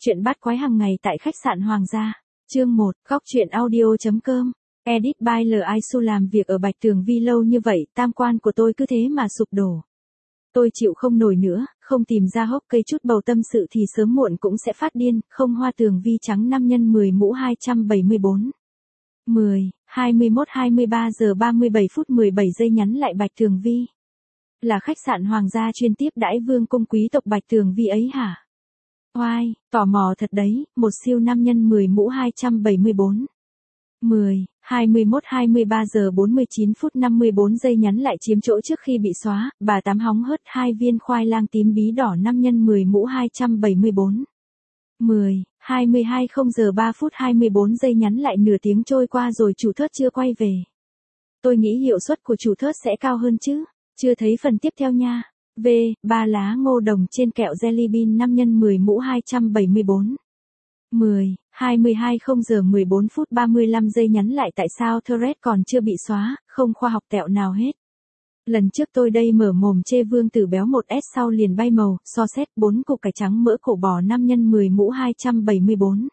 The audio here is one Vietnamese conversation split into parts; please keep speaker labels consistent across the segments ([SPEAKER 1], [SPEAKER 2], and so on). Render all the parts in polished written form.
[SPEAKER 1] Chuyện bắt quái hàng ngày tại khách sạn Hoàng gia. Chương 1, góc truyện audio.com. Edit by L.I. Su làm việc ở Bạch Tường Vi lâu như vậy, tam quan của tôi cứ thế mà sụp đổ. Tôi chịu không nổi nữa, không tìm ra hốc cây chút bầu tâm sự thì sớm muộn cũng sẽ phát điên, không Hoa Tường Vi trắng 5 x 10 mũ 274. 10, 21 23 giờ 37 phút 17 giây nhắn lại Bạch Tường Vi. Là khách sạn Hoàng gia chuyên tiếp đãi vương cung quý tộc Bạch Tường Vi ấy hả? Oai, tò mò thật đấy, một siêu 5 x 10 mũ 274. 10, 21 23 giờ 49 phút 54 giây nhắn lại chiếm chỗ trước khi bị xóa, bà Tám hóng hớt 2 viên khoai lang tím bí đỏ 5 x 10 mũ 274. 10, 22 0 giờ 3 phút 24 giây nhắn lại nửa tiếng trôi qua rồi chủ thớt chưa quay về. Tôi nghĩ hiệu suất của chủ thớt sẽ cao hơn chứ, chưa thấy phần tiếp theo nha. V, 3 lá ngô đồng trên kẹo jelly bean 5 x 10 mũ 274. 10, 22 0 giờ 14 phút 35 giây nhắn lại tại sao thread còn chưa bị xóa, không khoa học tẹo nào hết. Lần trước tôi đây mở mồm chê Vương Tử béo 1S sau liền bay màu, so xét 4 cục cải trắng mỡ cổ bò 5 x 10 mũ 274.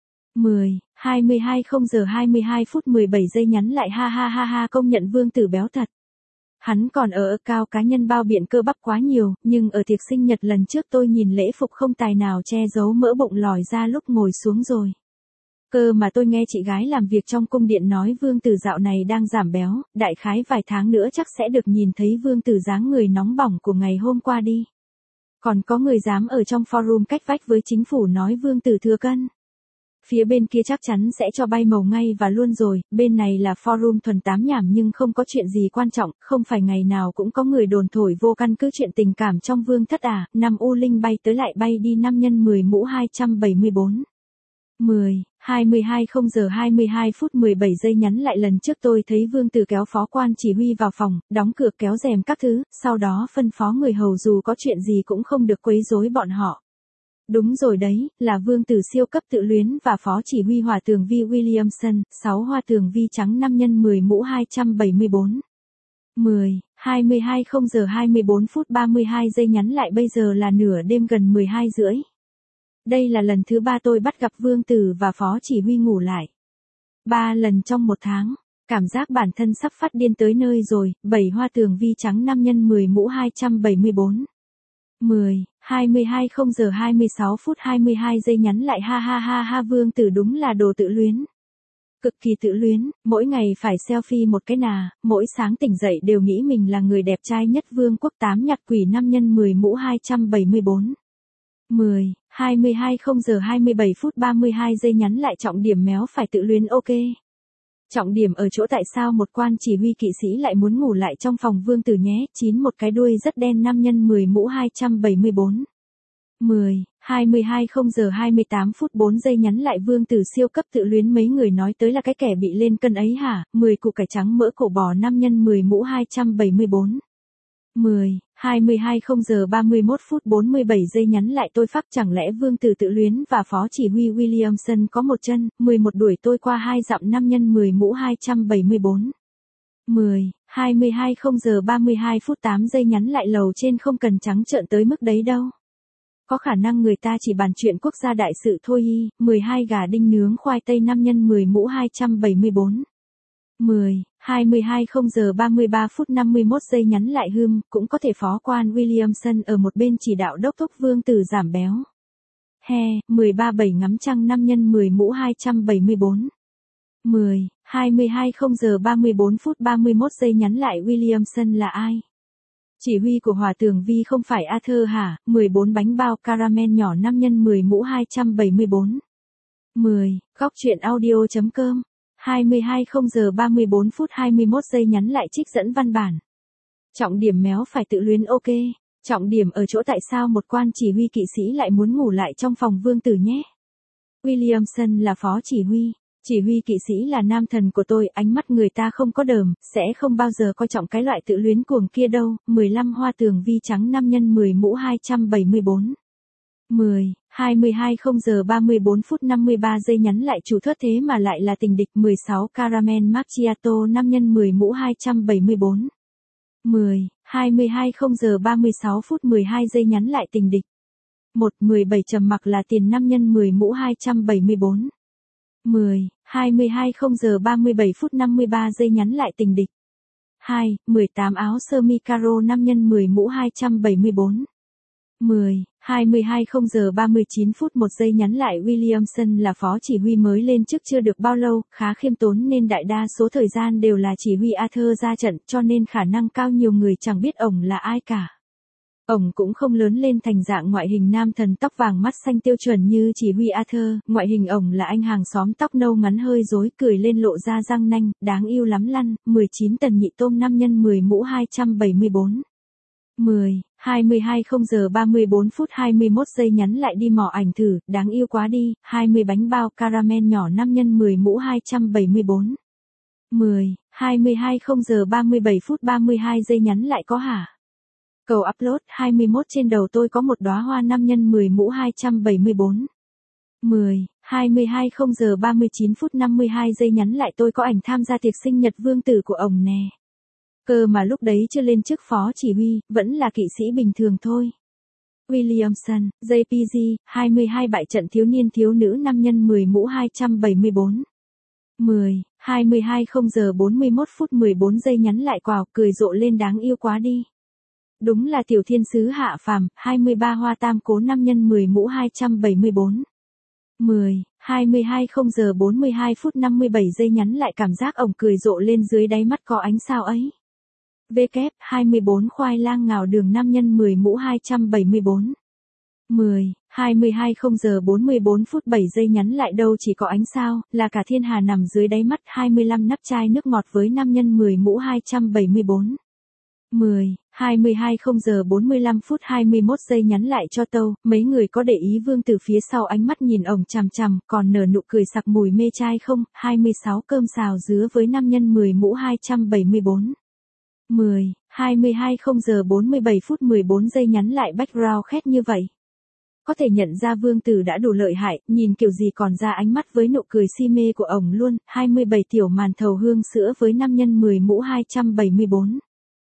[SPEAKER 1] 10, 22 0 giờ 22 phút 17 giây nhắn lại ha ha ha ha công nhận Vương Tử béo thật. Hắn còn ở cao cá nhân bao biện cơ bắp quá nhiều, nhưng ở tiệc sinh nhật lần trước tôi nhìn lễ phục không tài nào che giấu mỡ bụng lòi ra lúc ngồi xuống rồi. Cơ mà tôi nghe chị gái làm việc trong cung điện nói Vương Tử dạo này đang giảm béo, đại khái vài tháng nữa chắc sẽ được nhìn thấy Vương Tử dáng người nóng bỏng của ngày hôm qua đi. Còn có người dám ở trong forum cách vách với chính phủ nói Vương Tử thừa cân. Phía bên kia chắc chắn sẽ cho bay màu ngay và luôn rồi, bên này là forum thuần tám nhảm nhưng không có chuyện gì quan trọng, không phải ngày nào cũng có người đồn thổi vô căn cứ chuyện tình cảm trong vương thất à, năm U Linh bay tới lại bay đi 5 x 10 mũ 274. 10, 22 0 giờ 22 phút 17 giây nhắn lại lần trước tôi thấy Vương Tử kéo phó quan chỉ huy vào phòng, đóng cửa kéo rèm các thứ, sau đó phân phó người hầu dù có chuyện gì cũng không được quấy rối bọn họ. Đúng rồi đấy, là Vương Tử siêu cấp tự luyến và phó chỉ huy Hỏa Tường Vi Williamson, 6 Hoa Tường Vi trắng 5 x 10 mũ 274. 10, 22 0 giờ 24 phút 32 giây nhắn lại bây giờ là nửa đêm gần 12 rưỡi. Đây là lần thứ 3 tôi bắt gặp Vương Tử và phó chỉ huy ngủ lại. 3 lần trong 1 tháng, cảm giác bản thân sắp phát điên tới nơi rồi, 7 Hoa Tường Vi trắng 5 x 10 mũ 274. 10, 22 0 giờ 26 phút 22 giây nhắn lại ha ha ha ha Vương Tử đúng là đồ tự luyến. Cực kỳ tự luyến, mỗi ngày phải selfie một cái nà, mỗi sáng tỉnh dậy đều nghĩ mình là người đẹp trai nhất vương quốc 8 nhặt quỷ 5 x 10 mũ 274. 10, 22 0 giờ 27 phút 32 giây nhắn lại trọng điểm méo phải tự luyến ok. Trọng điểm ở chỗ tại sao một quan chỉ huy kỵ sĩ lại muốn ngủ lại trong phòng Vương Tử nhé, 9 một cái đuôi rất đen 5 x 10 mũ 274. 10, 22 0 giờ 28 phút 4 giây nhắn lại Vương Tử siêu cấp tự luyến mấy người nói tới là cái kẻ bị lên cân ấy hả, 10 củ cải trắng mỡ cổ bò 5 x 10 mũ 274. 10, 22 0 giờ 31 phút 47 giây nhắn lại tôi phắc chẳng lẽ Vương Tử tự luyến và phó chỉ huy Williamson có một chân, 11 đuổi tôi qua 2 dặm 5 x 10 mũ 274. 10, 22 0 giờ 32 phút 8 giây nhắn lại lầu trên không cần trắng trợn tới mức đấy đâu. Có khả năng người ta chỉ bàn chuyện quốc gia đại sự thôi y, 12 gà đinh nướng khoai tây 5 x 10 mũ 274. 10, 22 0 giờ 33 phút 51 giây nhắn lại cũng có thể phó quan Williamson ở một bên chỉ đạo đốc thúc Vương Tử giảm béo. He, 13/7 ngắm trăng 5 x 10 mũ 274. 10, 22 0 giờ 34 phút 31 giây nhắn lại Williamson là ai? Chỉ huy của Hỏa Tường Vi không phải Arthur hả? 14 bánh bao caramel nhỏ 5 x 10 mũ 274. 10, góc truyện audio.com. 22 0 giờ 34 phút 21 giây nhắn lại trích dẫn văn bản. Trọng điểm méo phải tự luyến ok. Trọng điểm ở chỗ tại sao một quan chỉ huy kỵ sĩ lại muốn ngủ lại trong phòng Vương Tử nhé. Williamson là phó chỉ huy. Chỉ huy kỵ sĩ là nam thần của tôi, ánh mắt người ta không có đờm, sẽ không bao giờ coi trọng cái loại tự luyến cuồng kia đâu. 15 Hoa Tường Vi trắng 5 x 10 mũ 274. 10, 22 0 giờ 34 phút 53 giây nhắn lại chủ thớt thế mà lại là tình địch 16 caramel macchiato 5 x 10 mũ 274. 10, 22 0 giờ 36 phút 12 giây nhắn lại tình địch. 17 trầm mặc là tiền 5 nhân 10 mũ 274. 22 giờ 37 phút 53 giây nhắn lại tình địch. 18 áo sơ mi caro 5 nhân 10 mũ 274. 22 giờ 39 phút 1 giây nhắn lại Williamson là phó chỉ huy mới lên chức chưa được bao lâu, khá khiêm tốn nên đại đa số thời gian đều là chỉ huy Arthur ra trận, cho nên khả năng cao nhiều người chẳng biết ổng là ai cả. Ổng cũng không lớn lên thành dạng ngoại hình nam thần tóc vàng mắt xanh tiêu chuẩn như chỉ huy Arthur, ngoại hình ổng là anh hàng xóm tóc nâu ngắn hơi rối, cười lên lộ ra răng nanh, đáng yêu lắm lăn. 19 tần nhị tôm 5 nhân 10 mũ 274. 22 giờ 34 phút 21 giây nhắn lại đi mò ảnh thử, đáng yêu quá đi. 20 bánh bao caramel nhỏ 5 nhân 10 mũ 274. 22 giờ 37 phút 32 giây nhắn lại có hả? Cầu upload 21 trên đầu tôi có một đóa hoa 5 nhân 10 mũ 274. 22 giờ 39 phút 52 giây nhắn lại tôi có ảnh tham gia tiệc sinh nhật vương tử của ổng nè. Cơ mà lúc đấy chưa lên chức phó chỉ huy, vẫn là kỵ sĩ bình thường thôi. Williamson, JPG, 22 bại trận thiếu niên thiếu nữ 5 nhân 10 mũ 274. 22 giờ 41 phút 14 giây nhắn lại quào, cười rộ lên đáng yêu quá đi. Đúng là tiểu thiên sứ hạ phàm, 23 hoa tam cố 5 nhân 10 mũ 274. 22 giờ 42 phút 57 giây nhắn lại cảm giác ổng cười rộ lên dưới đáy mắt có ánh sao ấy. W, 24 khoai lang ngào đường 5 nhân 10 mũ 274. 22 giờ 44 phút 7 giây nhắn lại đâu chỉ có ánh sao, là cả thiên hà nằm dưới đáy mắt. 25 nắp chai nước ngọt với 5 nhân 10 mũ 274. 22 giờ 45 phút 21 giây nhắn lại cho Tâu, mấy người có để ý vương tử phía sau ánh mắt nhìn ổng chằm chằm, còn nở nụ cười sặc mùi mê trai không? 26 cơm xào dứa với 5 nhân 10 mũ 274. 22 giờ 47 phút 14 giây nhắn lại background khét như vậy. Có thể nhận ra vương tử đã đủ lợi hại, nhìn kiểu gì còn ra ánh mắt với nụ cười si mê của ổng luôn. 27 tiểu màn thầu hương sữa với 5 nhân 10 mũ 274.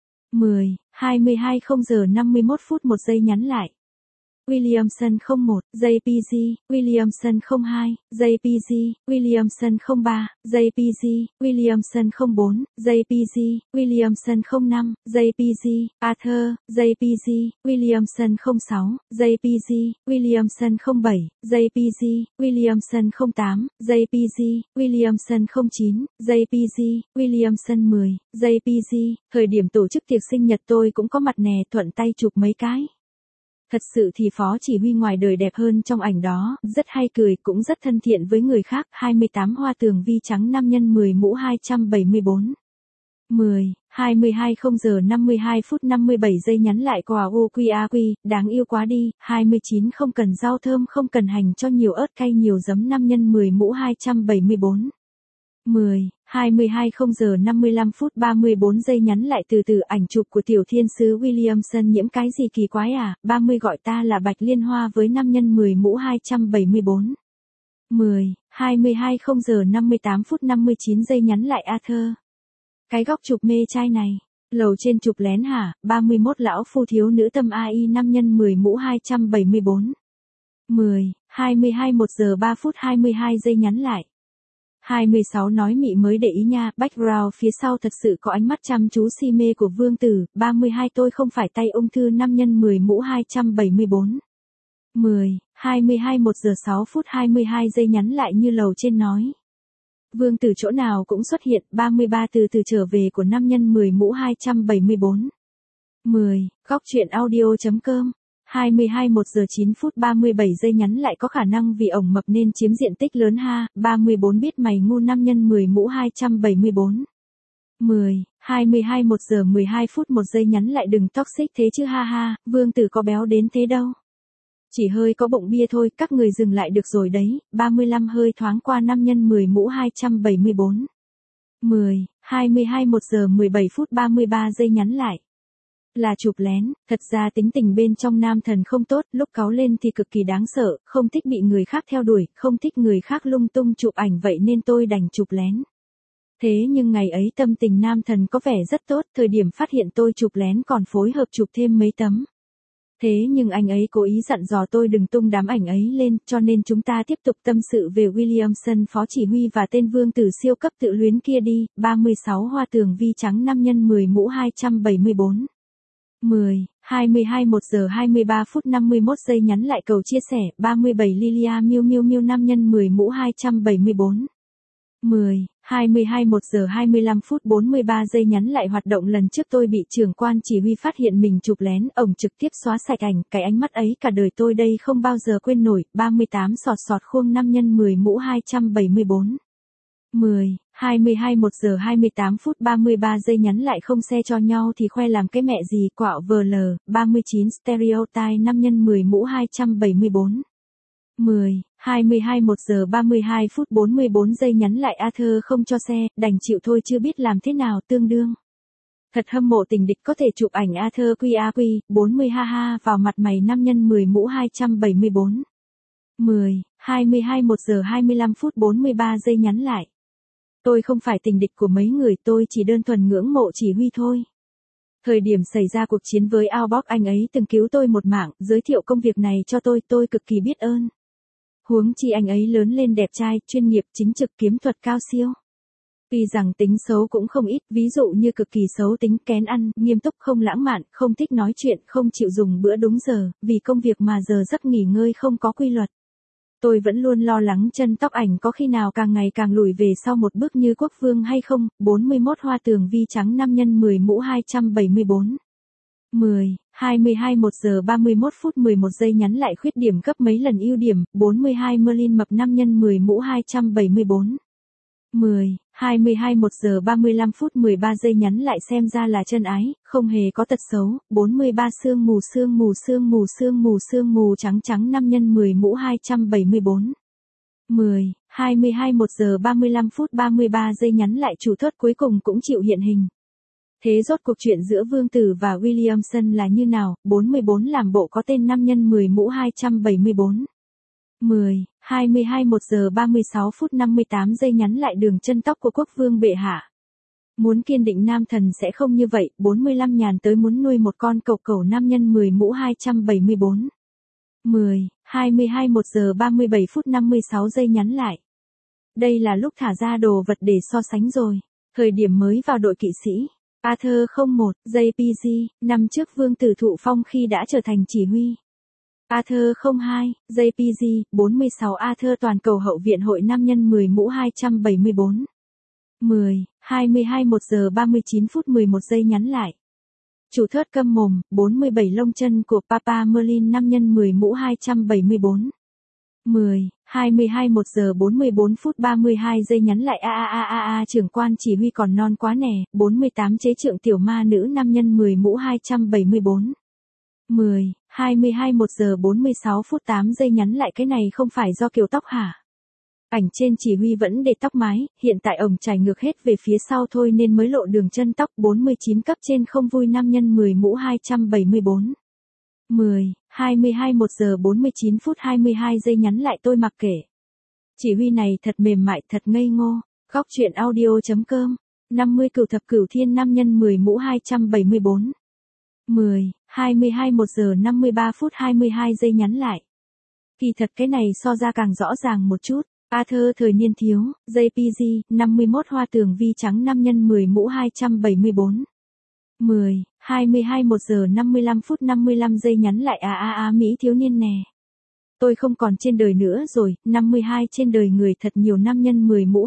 [SPEAKER 1] 22 giờ 51 phút 1 giây nhắn lại. Williamson 01, JPG, Williamson 02, JPG, Williamson 03, JPG, Williamson 04, JPG, Williamson 05, JPG, Arthur, JPG, Williamson 06, JPG, Williamson 07, JPG, Williamson 08, JPG, Williamson 09, JPG, Williamson 10, JPG, thời điểm tổ chức tiệc sinh nhật tôi cũng có mặt nè, thuận tay chụp mấy cái. Thật sự thì phó chỉ huy ngoài đời đẹp hơn trong ảnh đó, rất hay cười, cũng rất thân thiện với người khác. 28 hoa tường vi trắng 5 nhân 10 mũ 274. 22 giờ 52 phút 57 giây nhắn lại quà OQAQ, đáng yêu quá đi. 29 không cần rau thơm không cần hành cho nhiều ớt cay nhiều giấm 5 nhân 10 mũ 274. 22 giờ 55 phút 34 giây nhắn lại từ từ ảnh chụp của tiểu thiên sứ Williamson nhiễm cái gì kỳ quái à, 30 gọi ta là Bạch Liên Hoa với 5 nhân 10 mũ 274. 22 giờ 58 phút 59 giây nhắn lại Arthur. Cái góc chụp mê trai này, lầu trên chụp lén hả, 31 lão phu thiếu nữ tâm AI 5 nhân 10 mũ 274. 22 1 giờ 3 phút 22 giây nhắn lại. 26 nói mị mới để ý nha, background phía sau thật sự có ánh mắt chăm chú si mê của vương tử. 32 tôi không phải tay ung thư 5 nhân 10 mũ 274. 22 1 giờ 6 phút 22 giây nhắn lại như lầu trên nói. Vương tử chỗ nào cũng xuất hiện. 33 từ từ trở về của 5 nhân 10 mũ 274. Góc truyện audio.com 22 1 giờ 9 phút 37 giây nhắn lại có khả năng vì ổng mập nên chiếm diện tích lớn ha. 34 biết mày ngu 5 nhân 10 mũ 274. 22 1 giờ 12 phút 1 giây nhắn lại đừng toxic thế chứ ha ha, vương tử có béo đến thế đâu. Chỉ hơi có bụng bia thôi, các người dừng lại được rồi đấy. 35 hơi thoáng qua 5 nhân 10 mũ 274. 22 1 giờ 17 phút 33 giây nhắn lại. Là chụp lén, thật ra tính tình bên trong nam thần không tốt, lúc cáu lên thì cực kỳ đáng sợ, không thích bị người khác theo đuổi, không thích người khác lung tung chụp ảnh vậy nên tôi đành chụp lén. Thế nhưng ngày ấy tâm tình nam thần có vẻ rất tốt, thời điểm phát hiện tôi chụp lén còn phối hợp chụp thêm mấy tấm. Thế nhưng anh ấy cố ý dặn dò tôi đừng tung đám ảnh ấy lên, cho nên chúng ta tiếp tục tâm sự về Williamson phó chỉ huy và tên vương tử siêu cấp tự luyến kia đi. 36 Hoa tường vi trắng 5 x 10 mũ 274. 10, 22 1 giờ 23 phút 51 giây nhắn lại cầu chia sẻ. 37 Lilia Miu Miu Miu 5 x 10 mũ 274. 10, 22 1 giờ 25 phút 43 giây nhắn lại hoạt động lần trước tôi bị trưởng quan chỉ huy phát hiện mình chụp lén, ổng trực tiếp xóa sạch ảnh, cái ánh mắt ấy cả đời tôi đây không bao giờ quên nổi. 38 sọt sọt khuông 5 x 10 mũ 274. 10, 22 1 giờ 28 phút 33 giây nhắn lại không xe cho nhau thì khoe làm cái mẹ gì quạo VL. 39 stereotype 5 x 10 mũ 274. 10, 22 1 giờ 32 phút 44 giây nhắn lại Arthur không cho xe, đành chịu thôi chưa biết làm thế nào tương đương. Thật hâm mộ tình địch có thể chụp ảnh Arthur QAQ, 40 ha ha vào mặt mày 5 x 10 mũ 274. 10, 22 1 giờ 25 phút 43 giây nhắn lại. Tôi không phải tình địch của mấy người, tôi chỉ đơn thuần ngưỡng mộ chỉ huy thôi. Thời điểm xảy ra cuộc chiến với Outbox anh ấy từng cứu tôi một mạng, giới thiệu công việc này cho tôi cực kỳ biết ơn. Huống chi anh ấy lớn lên đẹp trai, chuyên nghiệp, chính trực, kiếm thuật cao siêu. Tuy rằng tính xấu cũng không ít, ví dụ như cực kỳ xấu tính, kén ăn, nghiêm túc, không lãng mạn, không thích nói chuyện, không chịu dùng bữa đúng giờ, vì công việc mà giờ giấc nghỉ ngơi không có quy luật. Tôi vẫn luôn lo lắng chân tóc ảnh có khi nào càng ngày càng lùi về sau một bước như quốc vương hay không. 41 Hoa tường vi trắng 5 x 10 mũ 274. 10, 22 1 giờ 31 phút 11 giây nhắn lại khuyết điểm gấp mấy lần ưu điểm. 42 Merlin mập 5 x 10 mũ 274. 10, 22 1 giờ 35 phút 13 giây nhắn lại xem ra là chân ái, không hề có tật xấu. 43 sương mù sương mù sương mù sương mù sương mù trắng trắng 5 x 10 mũ 274. 10, 22 1 giờ 35 phút 33 giây nhắn lại chủ thớt cuối cùng cũng chịu hiện hình. Thế rốt cuộc chuyện giữa Vương Tử và Williamson là như nào? 44 làm bộ có tên 5 x 10 mũ 274. 10, 22 1 giờ 36 phút 58 giây nhắn lại đường chân tóc của quốc vương bệ hạ. Muốn kiên định nam thần sẽ không như vậy. 45 nhàn tới muốn nuôi một con cẩu cẩu 5 x 10 mũ 274. 10, 22 1 giờ 37 phút 56 giây nhắn lại. Đây là lúc thả ra đồ vật để so sánh rồi. Thời điểm mới vào đội kỵ sĩ. Arthur 01, JPG, năm trước Vương Tử thụ phong khi đã trở thành chỉ huy. Arthur 02, JPG, 46 Arthur toàn cầu hậu viện hội 5 x 10 mũ 274. 10, 22 1 giờ 39 phút 11 giây nhắn lại. Chủ thớt câm mồm, 47 lông chân của Papa Merlin 5 x 10 mũ 274. 10, 22 1 giờ 44 phút 32 giây nhắn lại trưởng quan chỉ huy còn non quá nè. 48 chế trượng tiểu ma nữ 5 x 10 mũ 274. 10, 22 1 giờ 46 phút 8 giây nhắn lại cái này không phải do kiểu tóc hả? Ảnh trên chỉ huy vẫn để tóc mái, hiện tại ổng chải ngược hết về phía sau thôi nên mới lộ đường chân tóc. 49 cấp trên không vui 5 x 10 mũ 274. 10, 22 1 giờ 49 phút 22 giây nhắn lại tôi mặc kệ. Chỉ huy này thật mềm mại, thật ngây ngô. Góc truyện audio.com 50 cửu thập cửu thiên 5 x 10 mũ 274. 10, 22 1 giờ 53 phút 22 giây nhắn lại. Kỳ thật cái này so ra càng rõ ràng một chút. Arthur thời niên thiếu, JPG, 51 Hoa tường vi trắng 5 x 10 mũ 274. 10, 22 1 giờ 55 phút 55 giây nhắn lại Mỹ thiếu niên nè. Tôi không còn trên đời nữa rồi. 52 trên đời người thật nhiều 5 x 10 mũ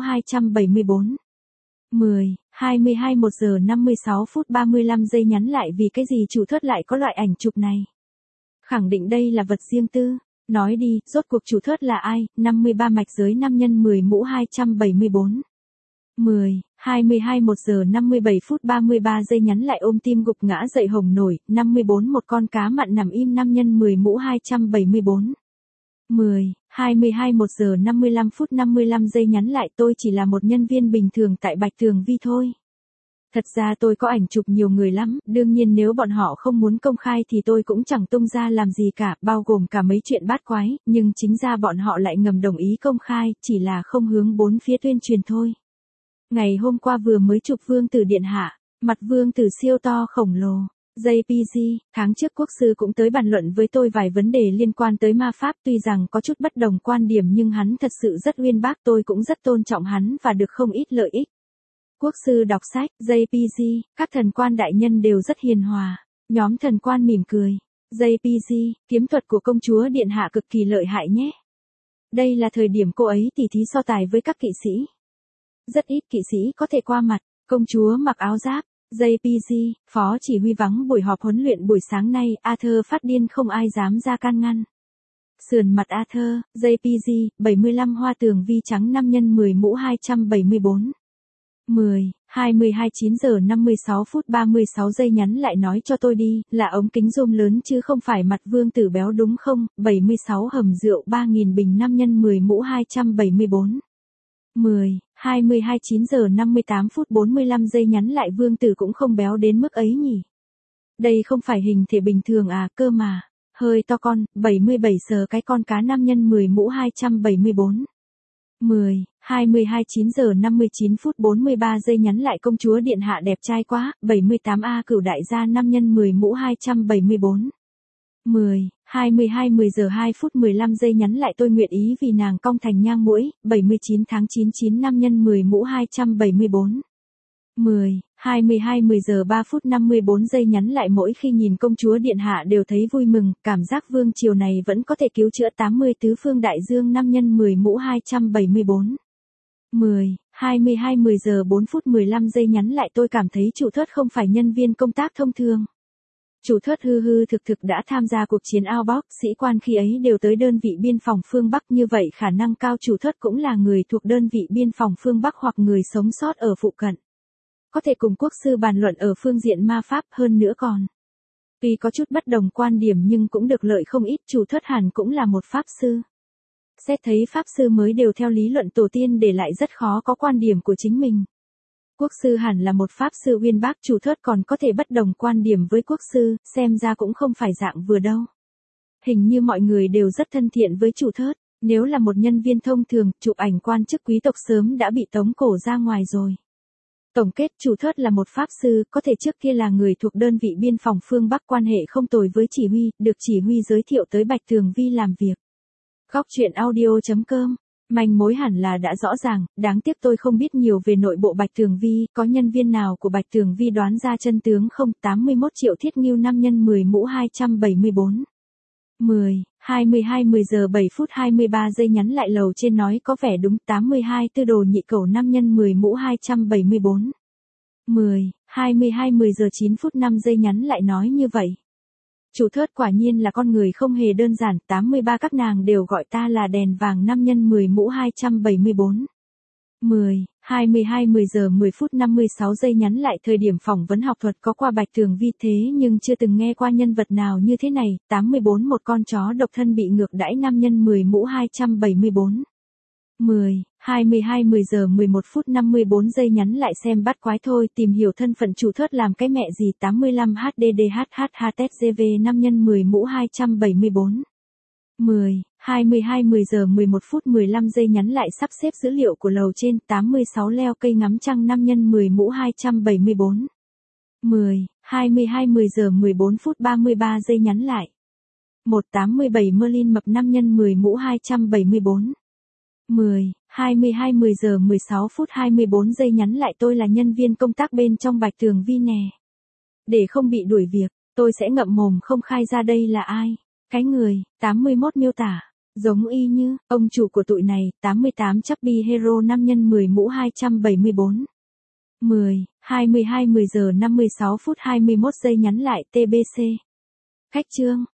[SPEAKER 1] 274. 10, 22 1 giờ 56 phút 35 giây nhắn lại vì cái gì chủ thớt lại có loại ảnh chụp này. Khẳng định đây là vật riêng tư. Nói đi, rốt cuộc chủ thớt là ai? 53 mạch giới 5 x 10 mũ 274. 10, 22 1 giờ 57 phút 33 giây nhắn lại ôm tim gục ngã dậy hồng nổi. 54 một con cá mặn nằm im 5 x 10 mũ 274. 10, 22 1 giờ 55 phút 55 giây nhắn lại tôi chỉ là một nhân viên bình thường tại Bạch Tường Vi thôi. Thật ra tôi có ảnh chụp nhiều người lắm, đương nhiên nếu bọn họ không muốn công khai thì tôi cũng chẳng tung ra làm gì cả, bao gồm cả mấy chuyện bát quái, nhưng chính ra bọn họ lại ngầm đồng ý công khai, chỉ là không hướng bốn phía tuyên truyền thôi. Ngày hôm qua vừa mới chụp Vương Tử điện hạ, mặt Vương Tử siêu to khổng lồ. JPG, tháng trước quốc sư cũng tới bàn luận với tôi vài vấn đề liên quan tới ma pháp, tuy rằng có chút bất đồng quan điểm nhưng hắn thật sự rất uyên bác, tôi cũng rất tôn trọng hắn và được không ít lợi ích. Quốc sư đọc sách, JPG, các thần quan đại nhân đều rất hiền hòa. Nhóm thần quan mỉm cười. JPG, kiếm thuật của công chúa điện hạ cực kỳ lợi hại nhé. Đây là thời điểm cô ấy tỉ thí so tài với các kỵ sĩ. Rất ít kỵ sĩ có thể qua mặt. Công chúa mặc áo giáp. JPG, phó chỉ huy vắng buổi họp huấn luyện buổi sáng nay, Arthur phát điên không ai dám ra can ngăn. Sườn mặt Arthur, JPG, 75 hoa tường vi trắng 5 x 10 mũ 274. 10, 29 giờ 56 phút 36 giây nhắn lại nói cho tôi đi, là ống kính zoom lớn chứ không phải mặt vương tử béo đúng không? 76 hầm rượu 3000 bình 5 x 10 mũ 274. 10, 29 giờ 58 phút 45 giây nhắn lại vương tử cũng không béo đến mức ấy nhỉ. Đây không phải hình thể bình thường à, cơ mà. Hơi to con, 77 giờ cái con cá 5 x 10 mũ 274. 10, 29 giờ 59 phút 43 giây nhắn lại công chúa điện hạ đẹp trai quá, 78A cửu đại gia 5 x 10 mũ 274. 10, 10 giờ 2 phút 15 giây nhắn lại tôi nguyện ý vì nàng cong thành nhang mũi, 79 tháng 99 5 x 10 mũ 274. 10, 10 giờ 3 phút 54 giây nhắn lại mỗi khi nhìn công chúa điện hạ đều thấy vui mừng, cảm giác vương triều này vẫn có thể cứu chữa 80 tứ phương đại dương 5 x 10 mũ 274. 10, 10 giờ 4 phút 15 giây nhắn lại tôi cảm thấy chủ thớt không phải nhân viên công tác thông thường. Chủ thớt hư hư thực thực đã tham gia cuộc chiến Outbox, sĩ quan khi ấy đều tới đơn vị biên phòng phương Bắc, như vậy khả năng cao chủ thớt cũng là người thuộc đơn vị biên phòng phương Bắc hoặc người sống sót ở phụ cận. Có thể cùng quốc sư bàn luận ở phương diện ma pháp hơn nữa còn. Tuy có chút bất đồng quan điểm nhưng cũng được lợi không ít, chủ thớt hẳn cũng là một pháp sư. Xét thấy pháp sư mới đều theo lý luận tổ tiên để lại rất khó có quan điểm của chính mình. Quốc sư hẳn là một pháp sư uyên bác, chủ thớt còn có thể bất đồng quan điểm với quốc sư, xem ra cũng không phải dạng vừa đâu. Hình như mọi người đều rất thân thiện với chủ thớt, nếu là một nhân viên thông thường, chụp ảnh quan chức quý tộc sớm đã bị tống cổ ra ngoài rồi. Tổng kết, chủ thớt là một pháp sư, có thể trước kia là người thuộc đơn vị biên phòng phương Bắc, quan hệ không tồi với chỉ huy, được chỉ huy giới thiệu tới Bạch Tường Vi làm việc. Góc truyện audio.com. Manh mối hẳn là đã rõ ràng, đáng tiếc tôi không biết nhiều về nội bộ Bạch Tường Vi, có nhân viên nào của Bạch Tường Vi đoán ra chân tướng không? 81 triệu thiết ngưu 5 x 10 mũ 274. 10, 10 giờ 7 phút 23 giây nhắn lại lầu trên nói có vẻ đúng, 82 tư đồ nhị cẩu 5 x 10 mũ 274. 10, 10 giờ 9 phút 5 giây nhắn lại nói như vậy. Chủ thớt quả nhiên là con người không hề đơn giản, 83 các nàng đều gọi ta là đèn vàng 5 x 10 mũ 274. 10, 10 giờ 10 phút 56 giây nhắn lại thời điểm phỏng vấn học thuật có qua Bạch Tường Vi thế nhưng chưa từng nghe qua nhân vật nào như thế này, 84 một con chó độc thân bị ngược đãi 5 x 10 mũ 274. 10, 10 giờ 11 phút 54 giây nhắn lại xem bắt quái thôi, tìm hiểu thân phận chủ thớt làm cái mẹ gì 85 HDDHHHTGV 5 x 10 mũ 274. 10, 10 giờ 11 phút 15 giây nhắn lại sắp xếp dữ liệu của lầu trên 86 leo cây ngắm trăng 5 x 10 mũ 274. 10, 10 giờ 14 phút 33 giây nhắn lại. 187 Merlin mập 5 x 10 mũ 274. 10, 10 giờ 16 phút 24 giây nhắn lại tôi là nhân viên công tác bên trong Bạch Tường Vi nè. Để không bị đuổi việc, tôi sẽ ngậm mồm không khai ra đây là ai. Cái người, 81 miêu tả, giống y như, ông chủ của tụi này, 88 Chubby Hero 5 x 10 mũ 274. 10, 10 giờ 56 phút 21 giây nhắn lại TBC. Khách trương,